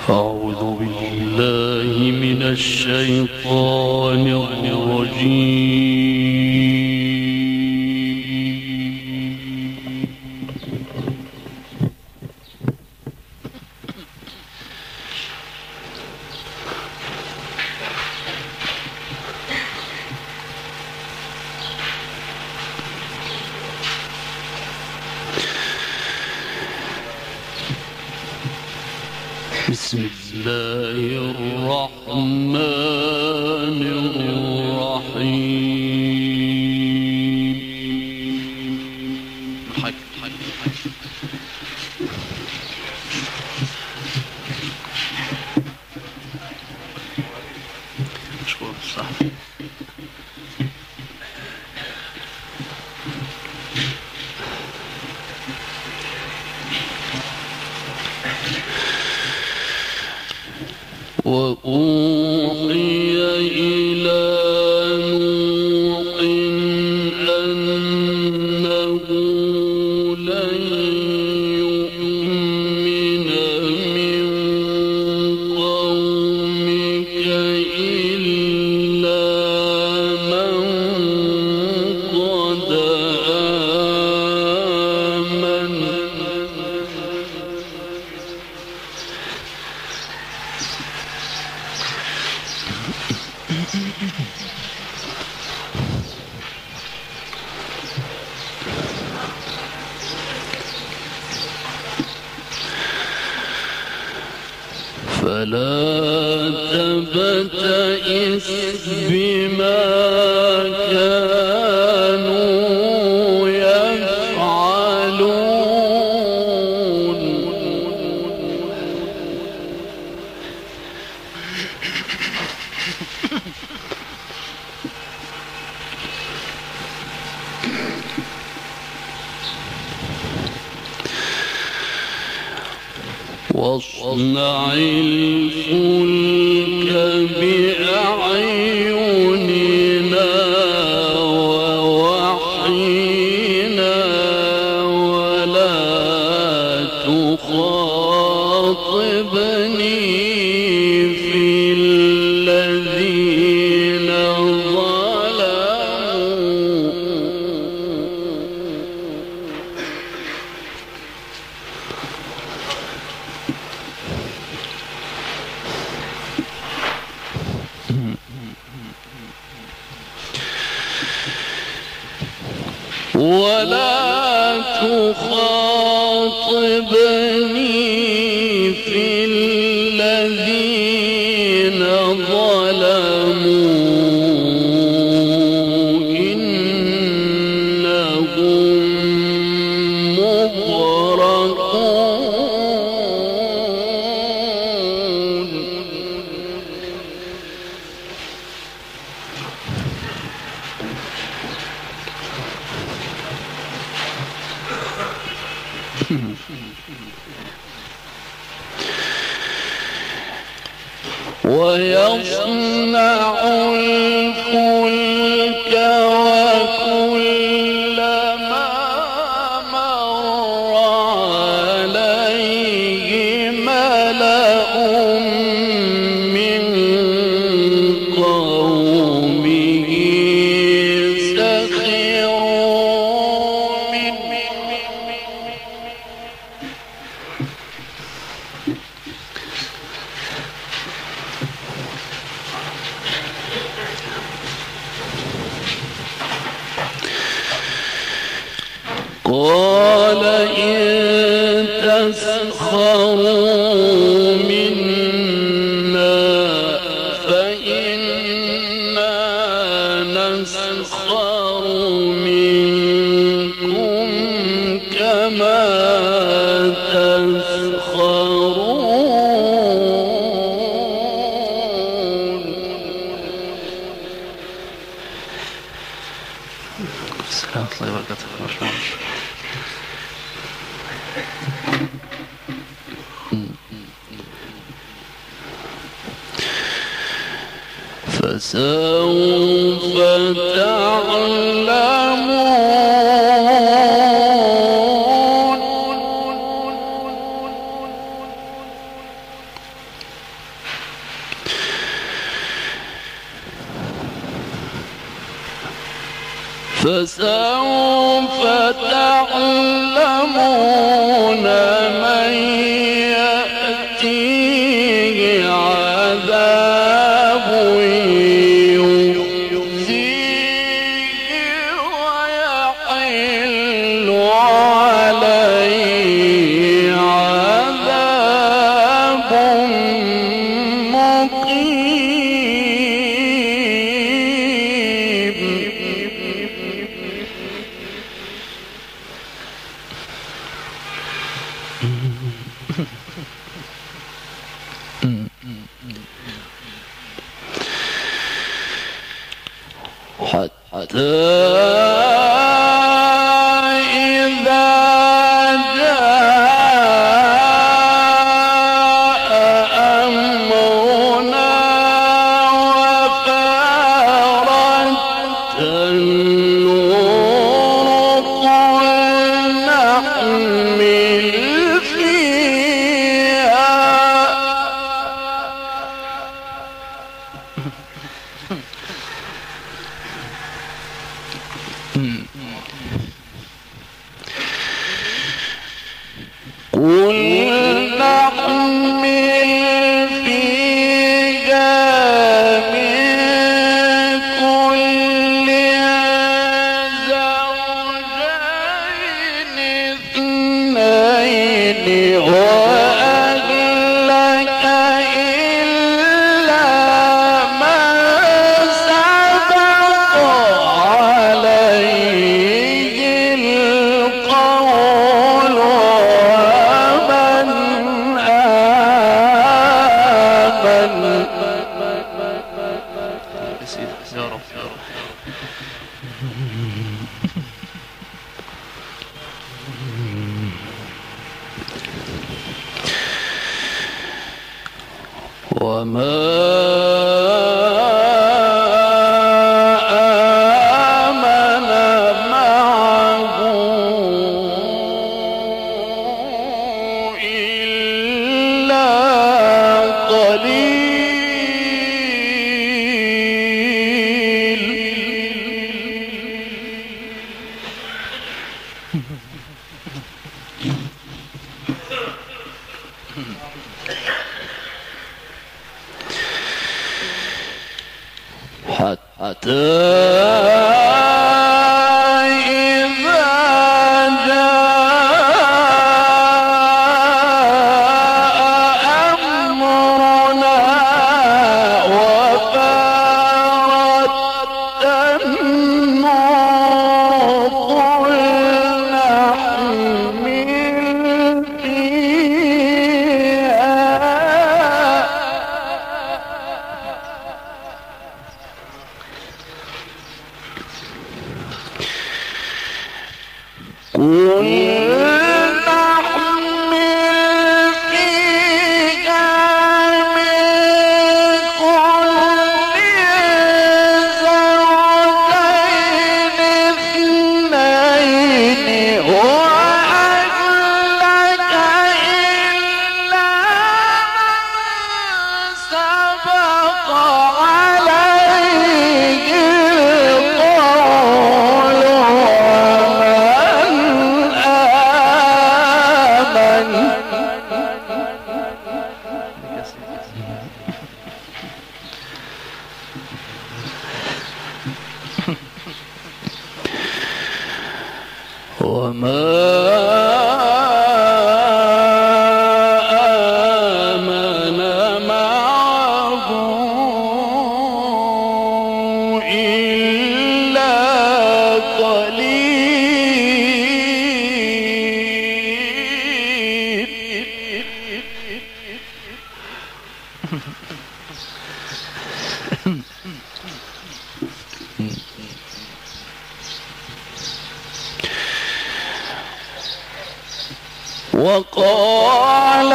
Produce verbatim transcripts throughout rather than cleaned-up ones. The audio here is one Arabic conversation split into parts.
أعوذ بالله من الشيطان الرجيم. بسم الله الرحمن الرحيم. حق حق حق مشكور صح. وأوحي إلى نوح أنه لن يؤمن من قومك إلا من قد آمن فلا تبتئس بما كانوا يفعلون واصنع الفلك بأعيننا ووحينا ولا تخاطبني في الذين ظلموا ولا تخاطبني في الذين ظلموا إنهم مغرقون. ويصنع الفلك وكلما مر عليه ملأ من قومه سخروا منه قال إن تسخروا منا فإنا نسخر منكم كما تسخرون. السلام عليكم ورحمة الله وبركاته. فسوف تعلمون فسوف تعلمون من يأتيه عذاب يخزيه ويحل عليه عذاب مقيم. حتى إذا جاء أمرنا وفارت النور قل نحمل فيها قل نحمل فيها من كل زوجين اثنين وأهلك إلا من سبق عليه القول ومن آمن. يا رب يا رب وما آمن معه إلا قليل. حتى إذا جاء أمرنا وفارت النور قل نحمل فيها قل نحمل فيها من كل زوجين اثنين وأهلك إلا من سبق عليه القول ومن آمن. وما آمن معه إلا قليل. وقال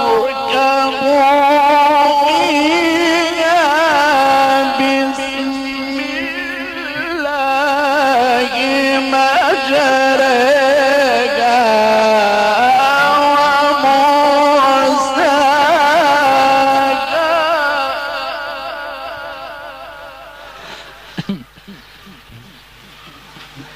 اركبوا فيها بسم الله مجريها ومرساها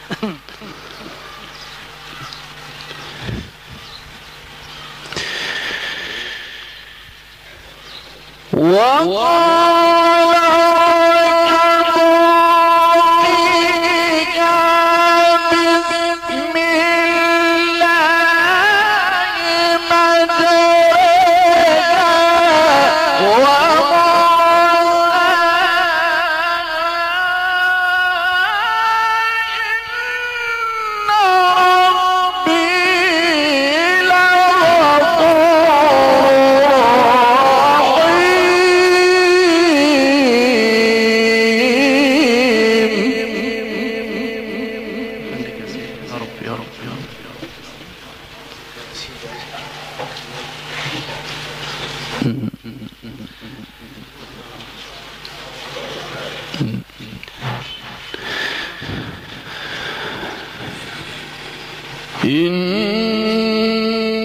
إن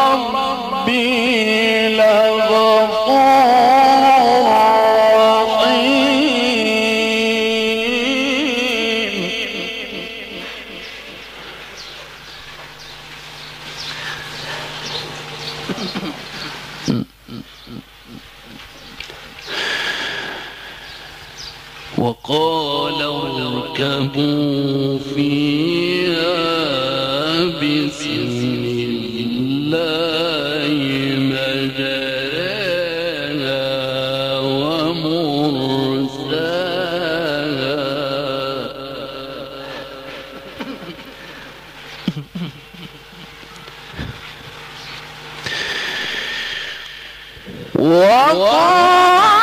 ربي لغفور رحيم. وقال اركبوا فيها بسم الله مجراها ومرساها وقال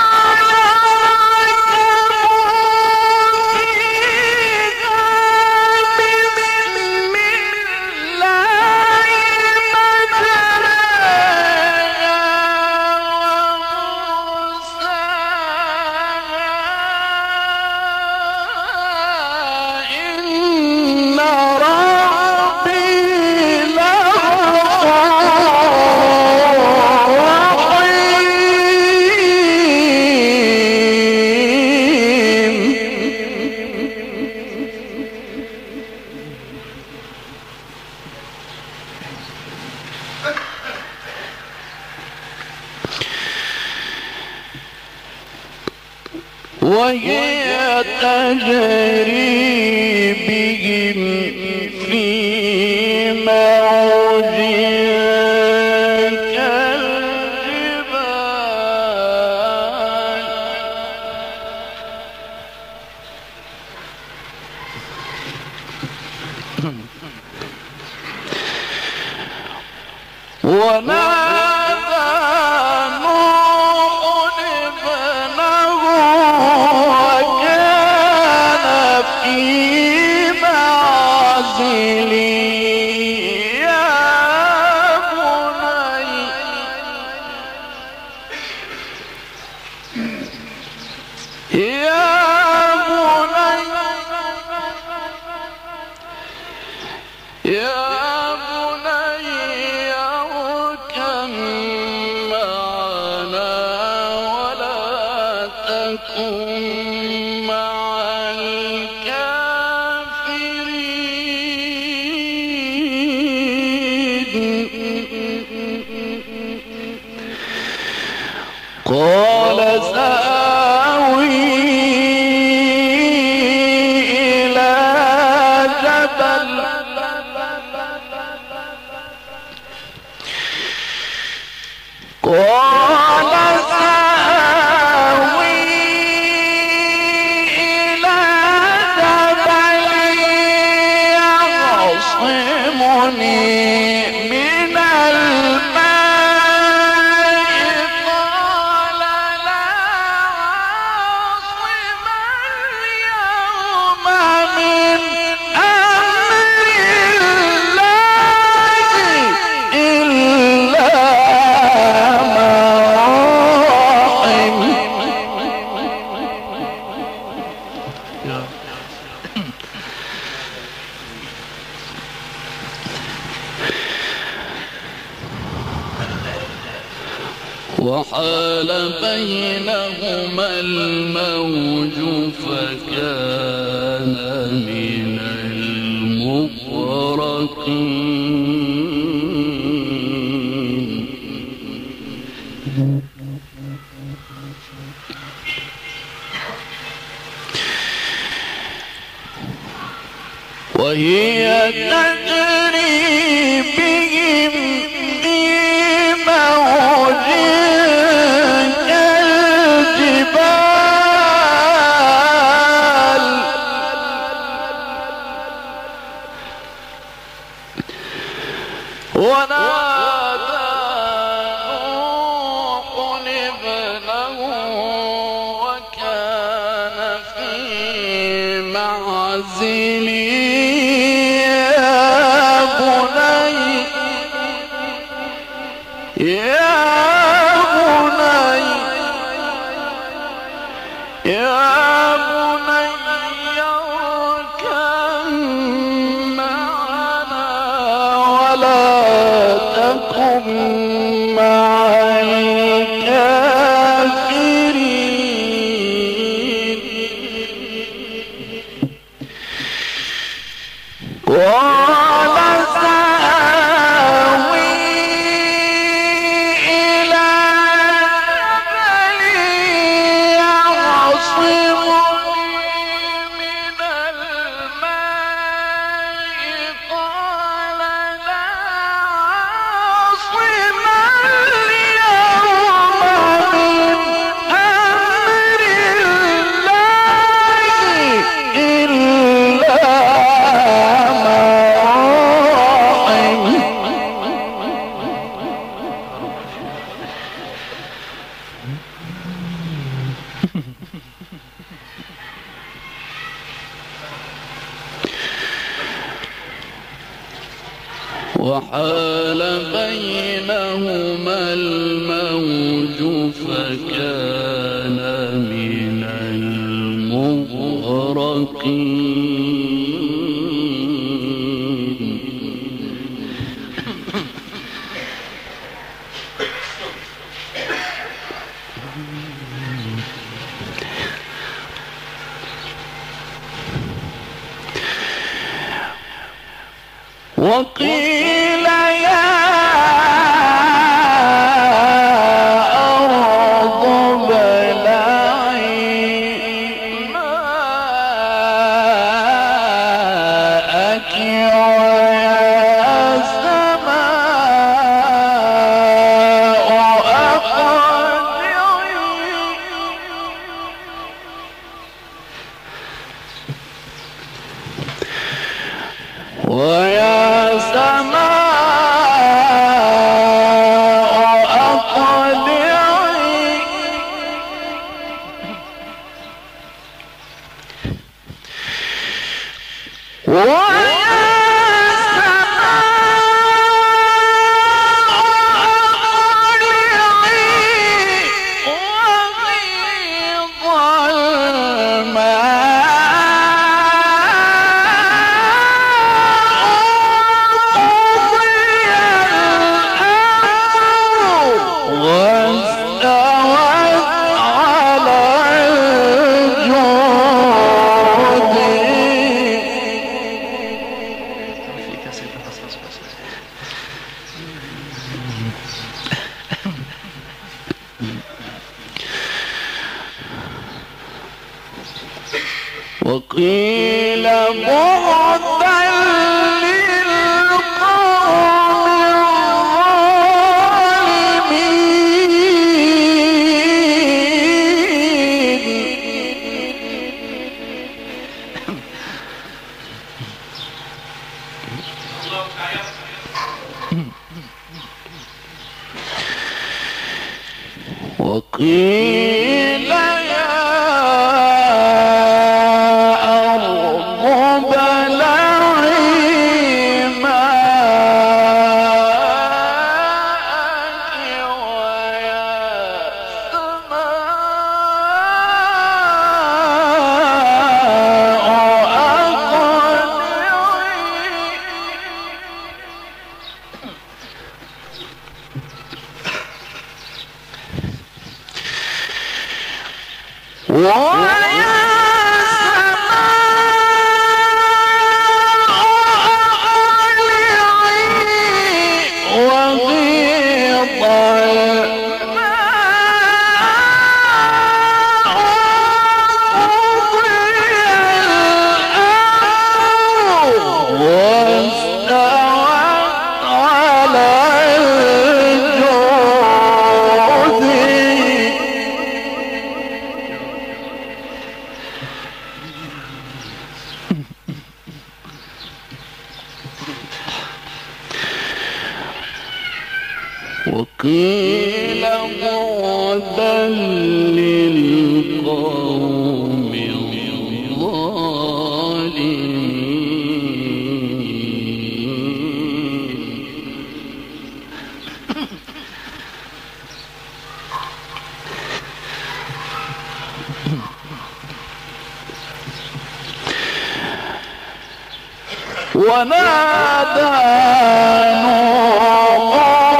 وهي تجري بهم في موج كالجبال ونادى نوح ابنه وكان في معزل يا بني يا بني يا بني اركب معنا ولا تكن مع الكافرين. قال سآوي إلى جبل قال سآوي إلى جبل يعصمني من الماء قال لا عاصم اليوم من أمر الله إلا من رحم. وحال بينهما الموج فكان من المغرقين. وهي تجري بهم في موج كالجبال ونادى نوح ابنه وكان في معزل يا بني يا بني اركب معنا ولا تكن مع الكافرين قال سآوي إلى جبل يعصمني من الماء قال لا عاصم اليوم من أمر الله إلا وحال بينهما الموج فكان من المغرقين وقيل يا أرض ابلعي ماءك ويا سماء أقلعي ويا سماء أقلعي ويا وقيل بعدا للقوم الظالمين وقيل يا أرض ابلعي ماءك ويا سماء أقلعي ويا وقيل بعدا للقوم الظالمين. ونادى نوح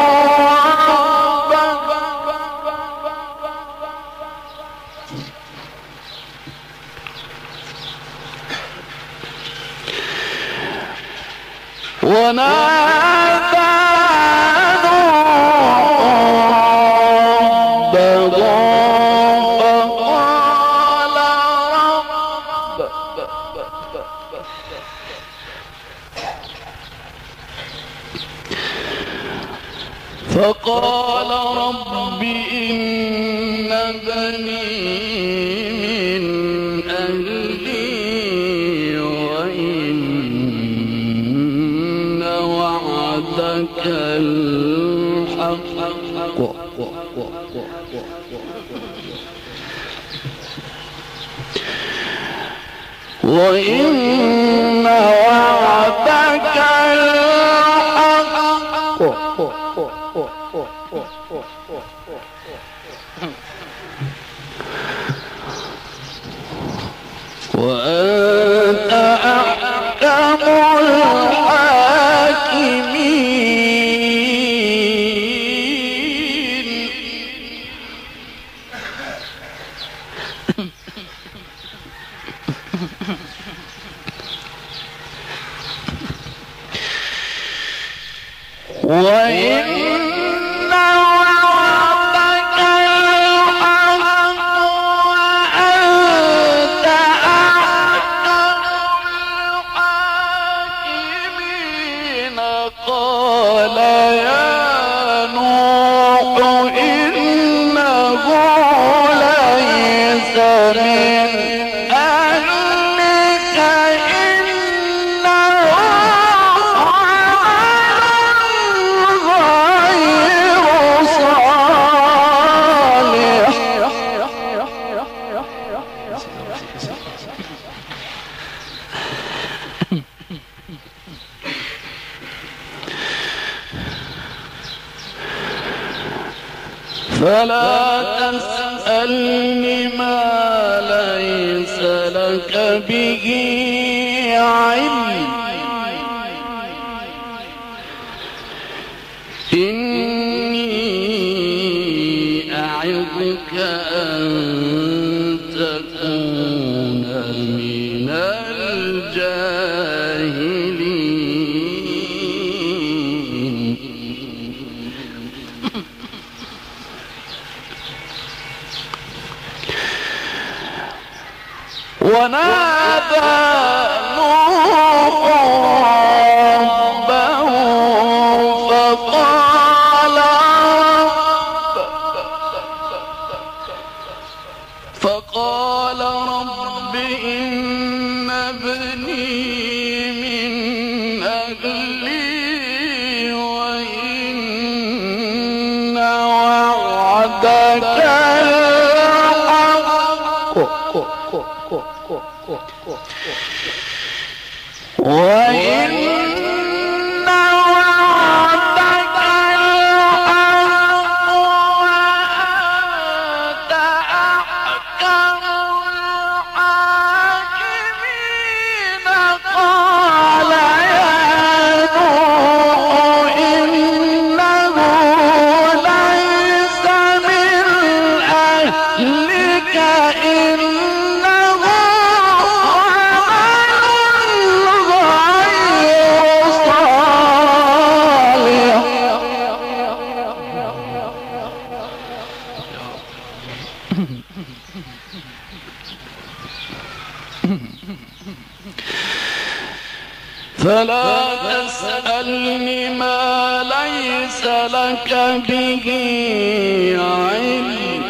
ونادى ربه فقال رب فقال رب إن بني من أهلي وإن وعدك الحق وإن وعدك الحق وأنت أحكم الحاكمين. وإن وعدك الحق وأنت أحكم الحاكمين. قال يا نوح إنه ليس من أهلك إنه فلا تسألني ما ليس لك به علم إني أعظك أن تكون من الجاهلين. ونادى نوح ربه فقال رب فقال رب إن ابني من أهلي وإن وعدك الحق وإن وعدك الحق وأنت أحكم الحاكمين. قال يا نوح إنه ليس من أهلك إنه فلا تسألني ما ليس لك به علم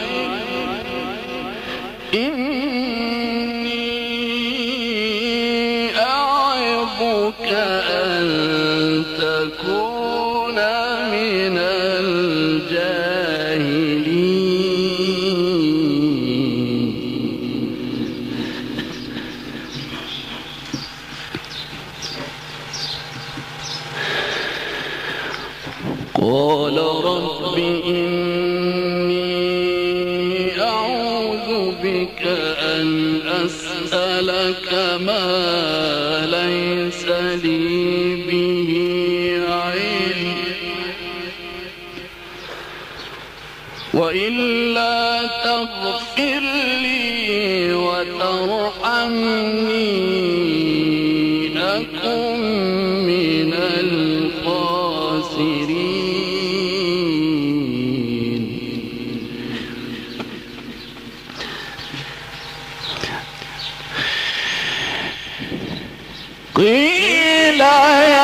إني أعظك أن تكون من رب إني أعوذ بك أن أسألك ما ليس لي به علم وإلا تغفر لي وترحمني أكن من الخاسرين. قيل يا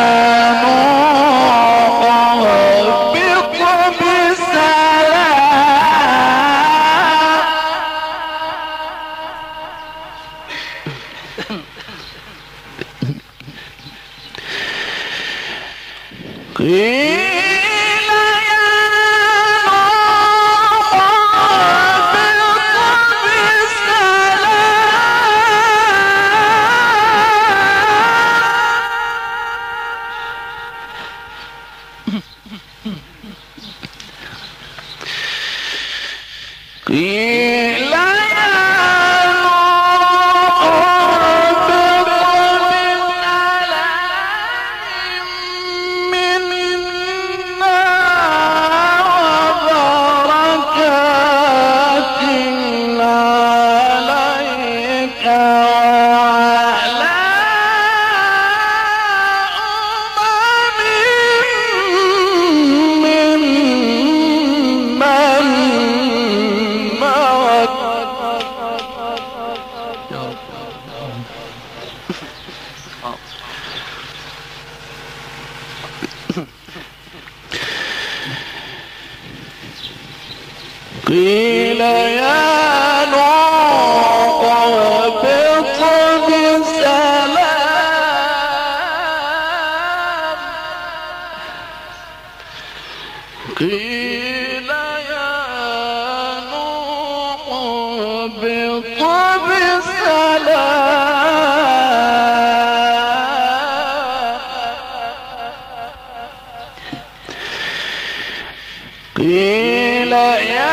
قيل يا نوح اهبط بسلام قيل يا نوح اهبط بسلام قيل يا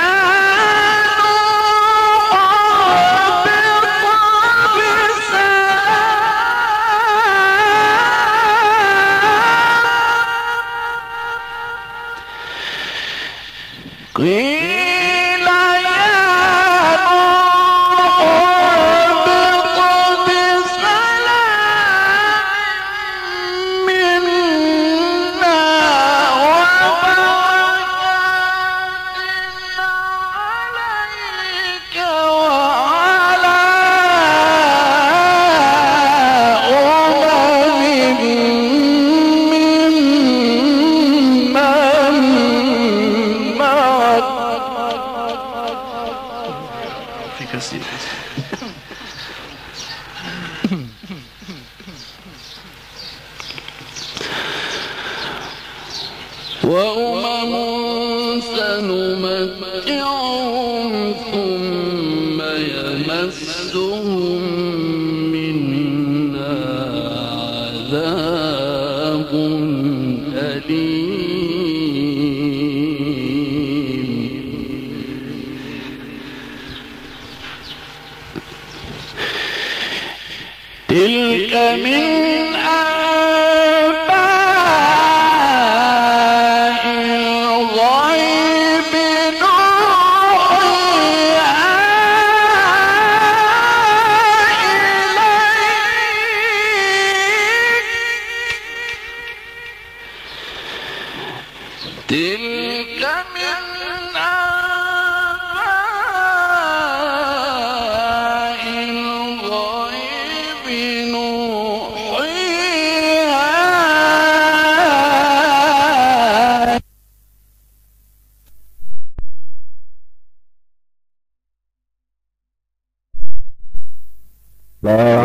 قيل يا نوح اهبط بسلام منا وبركات عليك وعلى أمم ممن معك في كثير وأمم سنمتعهم ثم يمسهم منا عذاب أليم. تلك من أنباء الغيب نوحيها إليك تلك من أنباء الغيب نوحيها